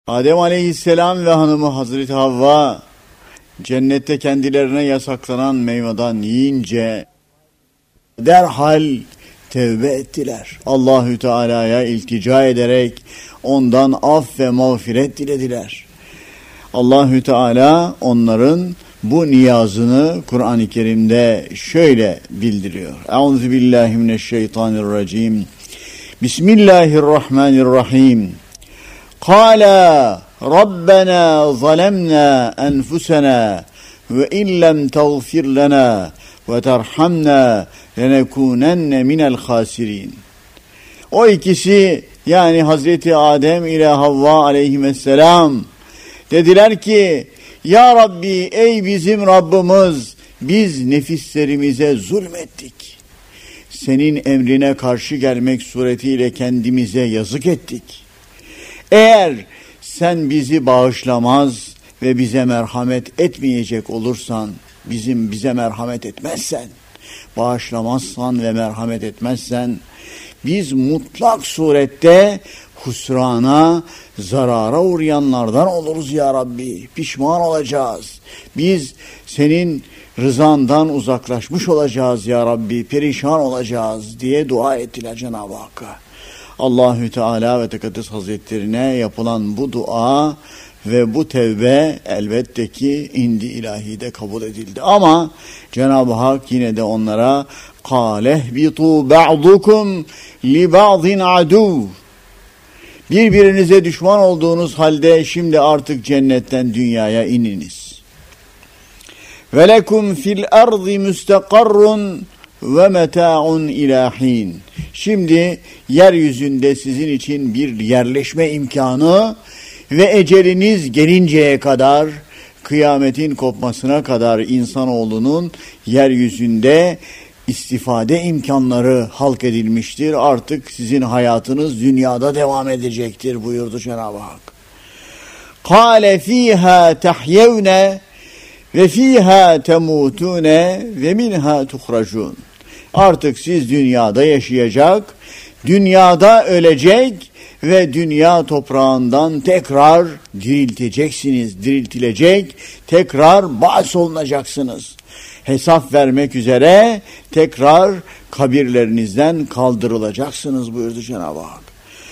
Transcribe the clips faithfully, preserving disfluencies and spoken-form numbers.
Adem Aleyhisselam ve hanımı Hazreti Havva cennette kendilerine yasaklanan meyveden yiyince derhal tevbe ettiler. Allahü Teala'ya iltica ederek ondan af ve mağfiret dilediler. Allahü Teala onların bu niyazını Kur'an-ı Kerim'de şöyle bildiriyor. Euzubillahimineşşeytanirracim. Bismillahirrahmanirrahim. Kâlâ Rabbena zalemna enfusena ve illem tağfir lena ve terhamna lenekûnenne minel khâsirîn. O ikisi, yani Hazreti Adem ile Havva aleyhisselam dediler ki, Ya Rabbi, ey bizim Rabbimiz, biz nefislerimize zulmettik. Senin emrine karşı gelmek suretiyle kendimize yazık ettik. Eğer sen bizi bağışlamaz ve bize merhamet etmeyecek olursan, bizim bize merhamet etmezsen, bağışlamazsan ve merhamet etmezsen, biz mutlak surette husrana, zarara uğrayanlardan oluruz ya Rabbi. Pişman olacağız. Biz senin rızandan uzaklaşmış olacağız ya Rabbi. Perişan olacağız diye dua ettiler Cenab-ı Hakk'a. Allahü Teala ve Tekaddes Hazretlerine yapılan bu dua ve bu tevbe elbette ki indi ilahide kabul edildi. Ama Cenab-ı Hak yine de onlara قَالَ اهْبِطُوا بَعْضُكُمْ لِبَعْضٍ عَدُوٍ Birbirinize düşman olduğunuz halde şimdi artık cennetten dünyaya ininiz. وَلَكُمْ فِي الْأَرْضِ مُسْتَقَرٌّ وَمَتَاعٌ إِلَى حِينٍ Şimdi yeryüzünde sizin için bir yerleşme imkanı ve eceliniz gelinceye kadar, kıyametin kopmasına kadar insanoğlunun yeryüzünde istifade imkanları halk edilmiştir. Artık sizin hayatınız dünyada devam edecektir buyurdu Cenab-ı Hak. قَالَ ف۪يهَا تَحْيَوْنَ وَف۪يهَا تَمُوتُونَ وَمِنْهَا تُخْرَجُونَ Artık siz dünyada yaşayacak, dünyada ölecek ve dünya toprağından tekrar dirilteceksiniz, diriltilecek, tekrar ba'solunacaksınız. Hesap vermek üzere tekrar kabirlerinizden kaldırılacaksınız buyurdu Cenab-ı Hak.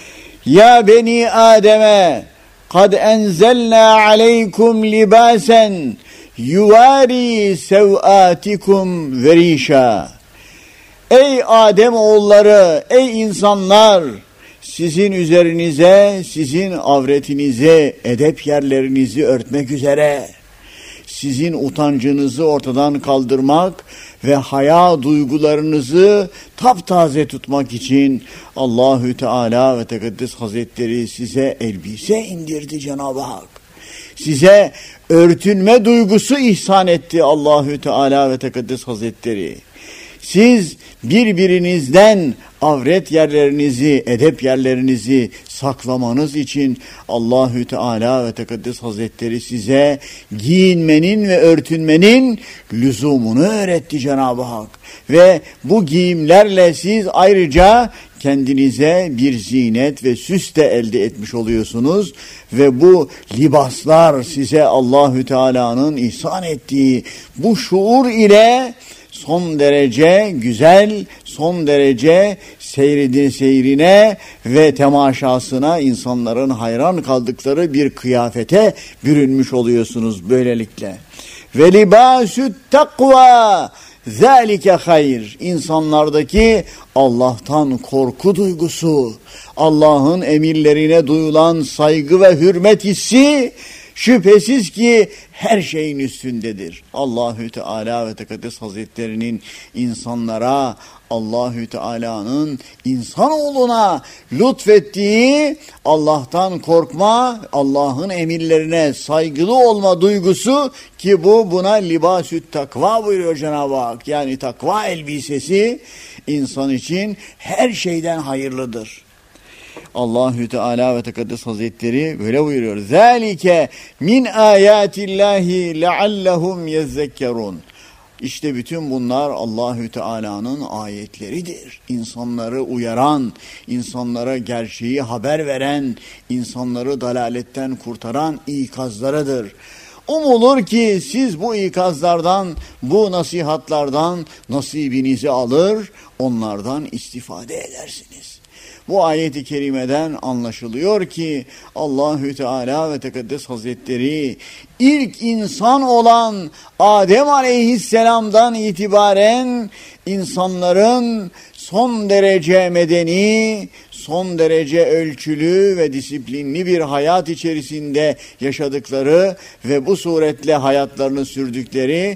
Ya beni Adem'e kad enzelna aleykum libasen yuvari sevatikum verişa. Ey Adem oğulları, ey insanlar, sizin üzerinize, sizin avretinize, edep yerlerinizi örtmek üzere, sizin utancınızı ortadan kaldırmak ve haya duygularınızı taptaze tutmak için Allahü Teala ve Tekaddes Hazretleri size elbise indirdi Cenab-ı Hak. Size örtünme duygusu ihsan etti Allahü Teala ve Tekaddes Hazretleri. Siz birbirinizden avret yerlerinizi, edep yerlerinizi saklamanız için Allahü Teala ve Tekaddes Hazretleri size giyinmenin ve örtünmenin lüzumunu öğretti Cenab-ı Hak. Ve bu giyimlerle siz ayrıca kendinize bir zinet ve süs de elde etmiş oluyorsunuz ve bu libaslar size Allahü Teala'nın ihsan ettiği bu şuur ile son derece güzel, son derece seyredin seyrine ve temaşasına insanların hayran kaldıkları bir kıyafete bürünmüş oluyorsunuz böylelikle. Ve libâsü't takva zâlike hayr. İnsanlardaki Allah'tan korku duygusu, Allah'ın emirlerine duyulan saygı ve hürmet hissi şüphesiz ki her şeyin üstündedir. Allahü Teala ve Tekaddes Hazretlerinin insanlara, Allahü Teala'nın insanoğluna lütfettiği Allah'tan korkma, Allah'ın emirlerine saygılı olma duygusu ki bu buna libâsü't takva buyuruyor Cenab-ı Hak. Yani takva elbisesi insan için her şeyden hayırlıdır. Allahü Teala ve Tekaddes Hazretleri böyle buyuruyor. Zalike min ayatillahi leallehum yezzekkerun. İşte bütün bunlar Allahü Teala'nın ayetleridir. İnsanları uyaran, insanlara gerçeği haber veren, insanları dalaletten kurtaran ikazlarıdır. Umulur ki siz bu ikazlardan, bu nasihatlardan nasibinizi alır, onlardan istifade edersiniz. Bu ayet-i kerimeden anlaşılıyor ki Allahü Teala ve Tekaddes Hazretleri ilk insan olan Adem Aleyhisselam'dan itibaren insanların son derece medeni, son derece ölçülü ve disiplinli bir hayat içerisinde yaşadıkları ve bu suretle hayatlarını sürdükleri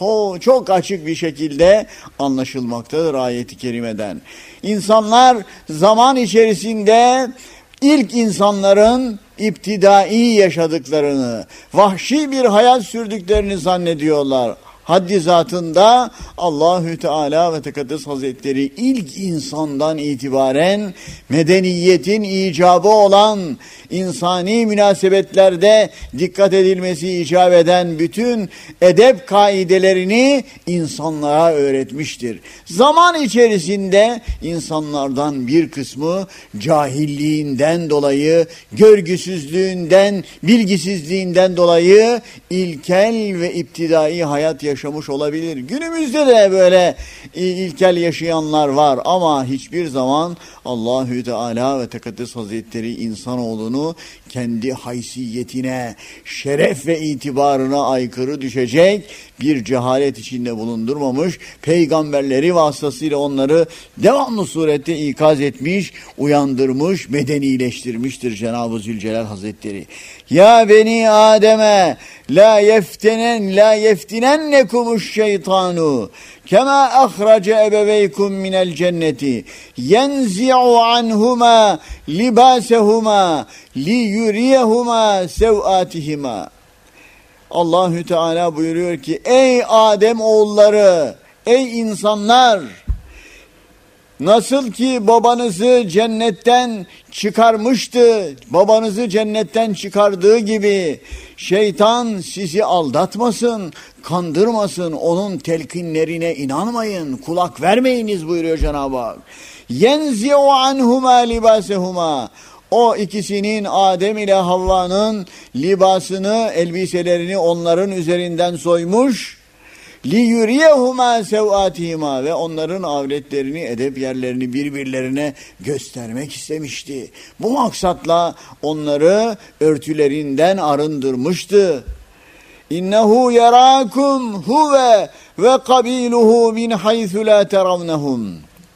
çok açık bir şekilde anlaşılmaktadır ayet-i kerimeden. İnsanlar zaman içerisinde ilk insanların iptidai yaşadıklarını, vahşi bir hayat sürdüklerini zannediyorlar. Haddi zatında Allahü Teala ve Tekaddes Hazretleri ilk insandan itibaren medeniyetin icabı olan insani münasebetlerde dikkat edilmesi icap eden bütün edep kaidelerini insanlara öğretmiştir. Zaman içerisinde insanlardan bir kısmı cahilliğinden dolayı, görgüsüzlüğünden, bilgisizliğinden dolayı ilkel ve iptidai hayat yaşamış olabilir. Günümüzde de böyle ilkel yaşayanlar var ama hiçbir zaman Allahü Teala ve Tekaddes Hazretleri insanoğlunu kendi haysiyetine, şeref ve itibarına aykırı düşecek bir cehalet içinde bulundurmamış, peygamberleri vasıtasıyla onları devamlı surette ikaz etmiş, uyandırmış, medenileştirmiştir Cenab-ı Zülcelal Hazretleri. Ya beni Adem'e la yeftenen la yeftinennekumuş şeytanu kema ahrace ebeveykum minel cenneti yenzi'u anhuma libasehuma li yuriyehuma sev'atihima. Allahü Teala buyuruyor ki ey Adem oğulları, ey insanlar, nasıl ki babanızı cennetten çıkarmıştı, babanızı cennetten çıkardığı gibi şeytan sizi aldatmasın, kandırmasın, onun telkinlerine inanmayın, kulak vermeyiniz buyuruyor Cenab-ı Hak. Yenzi'u anhuma libasehuma. O ikisinin, Adem ile Havva'nın libasını, elbiselerini onların üzerinden soymuş. لِيُرِيَهُمَا سَوْآتِهِمَا ve onların avretlerini, edep yerlerini birbirlerine göstermek istemişti. Bu maksatla onları örtülerinden arındırmıştı. İnnehu yarakum huve ve kabiluhu min haythu la teravnehum.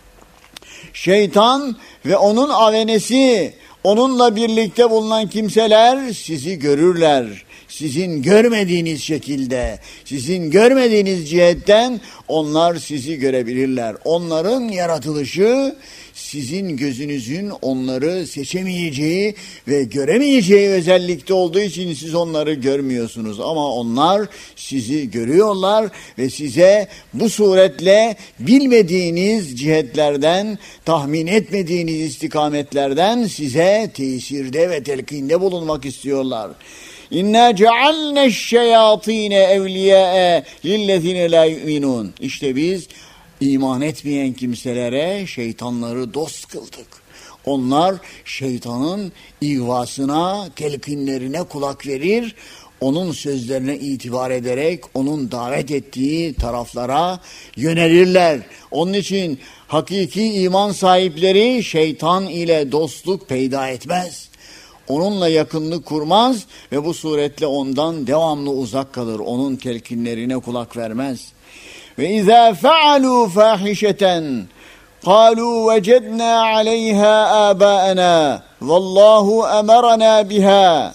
Şeytan ve onun avenesi, onunla birlikte bulunan kimseler sizi görürler. Sizin görmediğiniz şekilde, sizin görmediğiniz cihetten onlar sizi görebilirler. Onların yaratılışı sizin gözünüzün onları seçemeyeceği ve göremeyeceği özellikte olduğu için siz onları görmüyorsunuz. Ama onlar sizi görüyorlar ve size bu suretle bilmediğiniz cihetlerden, tahmin etmediğiniz istikametlerden size tesirde ve telkinde bulunmak istiyorlar. İnna cealne'ş-şeyatîne evliyâe lillezîne lâ yu'minûn. İşte biz iman etmeyen kimselere şeytanları dost kıldık. Onlar şeytanın ihvasına, telkinlerine kulak verir, onun sözlerine itibar ederek onun davet ettiği taraflara yönelirler. Onun için hakiki iman sahipleri şeytan ile dostluk peyda etmez. Onunla yakınlık kurmaz ve bu suretle ondan devamlı uzak kalır. Onun telkinlerine kulak vermez. Ve izâ fealû fâhişeten قالوا وجدنا عليها آباءنا والله أمرنا بها.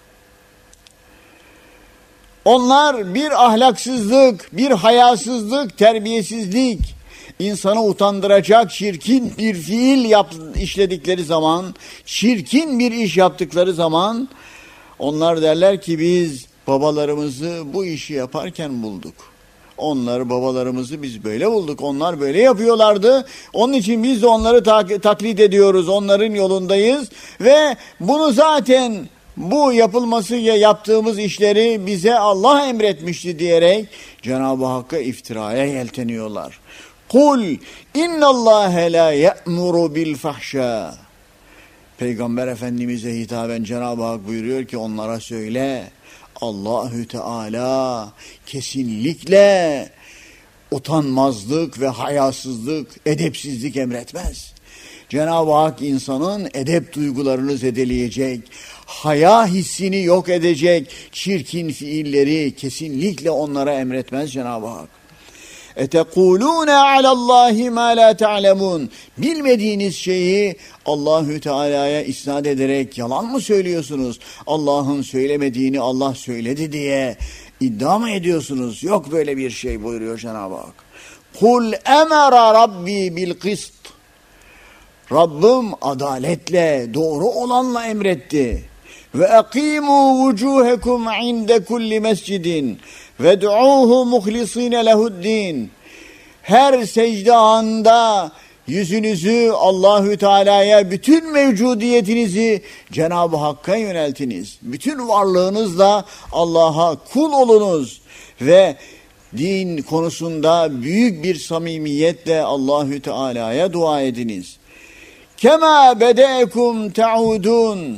Onlar bir ahlaksızlık, bir hayasızlık, terbiyesizlik, insanı utandıracak çirkin bir fiil yap, işledikleri zaman, çirkin bir iş yaptıkları zaman onlar derler ki biz babalarımızı bu işi yaparken bulduk. Onlar babalarımızı biz böyle bulduk. Onlar böyle yapıyorlardı. Onun için biz de onları tak- taklit ediyoruz. Onların yolundayız. Ve bunu zaten bu yapılması ya yaptığımız işleri bize Allah emretmişti diyerek Cenab-ı Hakk'a iftiraya yelteniyorlar. Kul innallâhe lâ ye'muru bil fahşâ. Peygamber Efendimiz'e hitaben Cenab-ı Hak buyuruyor ki onlara söyle, Allahü Teala kesinlikle utanmazlık ve hayasızlık, edepsizlik emretmez. Cenab-ı Hak insanın edep duygularını zedeleyecek, haya hissini yok edecek çirkin fiilleri kesinlikle onlara emretmez Cenab-ı Hak. اَتَقُولُونَ عَلَى اللّٰهِ مَا لَا تَعْلَمُونَ. Bilmediğiniz şeyi Allahü Teala'ya isnat ederek yalan mı söylüyorsunuz? Allah'ın söylemediğini Allah söyledi diye iddia mı ediyorsunuz? Yok böyle bir şey buyuruyor Cenab-ı Hak. قُلْ اَمَرَ رَبِّي بِالْقِسْطِ. Rabbim adaletle, doğru olanla emretti. Ve اَقِيمُوا وُجُوهَكُمْ عِنْدَ كُلِّ مَسْجِدٍ وَدْعُوهُ مُخْلِصِينَ لَهُ الدِّينَ. Her secde anında yüzünüzü Allahü Teala'ya, bütün mevcudiyetinizi Cenab-ı Hakk'a yöneltiniz. Bütün varlığınızla Allah'a kul olunuz ve din konusunda büyük bir samimiyetle Allahü Teala'ya dua ediniz. Kema bedeekum taudun.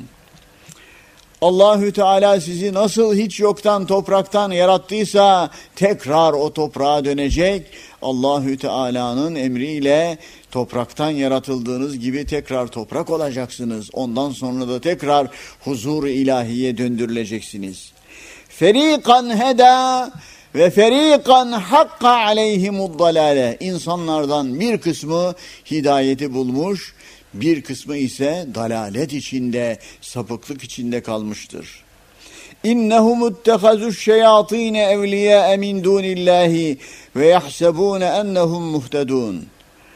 Allahü Teala sizi nasıl hiç yoktan, topraktan yarattıysa tekrar o toprağa dönecek. Allahü Teala'nın emriyle topraktan yaratıldığınız gibi tekrar toprak olacaksınız. Ondan sonra da tekrar huzur-u ilahiye döndürüleceksiniz. Ferikan heda ve ferikan hakka aleyhimuddalale. İnsanlardan bir kısmı hidayeti bulmuş, bir kısmı ise dalalet içinde, sapıklık içinde kalmıştır. İnnehum ittehazu'ş şeyatîne evliyâe min dûnillâhi ve yahsebûne ennehum muhtedûn.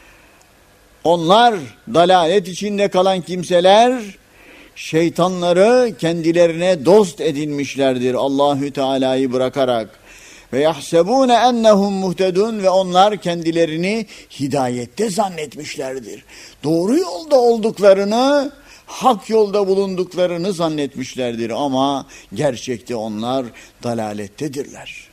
Onlar, dalalet içinde kalan kimseler, şeytanları kendilerine dost edinmişlerdir Allahü Teala'yı bırakarak. Ve yahsebûne ennehum muhtedun, ve onlar kendilerini hidayette zannetmişlerdir. Doğru yolda olduklarını, hak yolda bulunduklarını zannetmişlerdir ama gerçekte onlar dalalettedirler.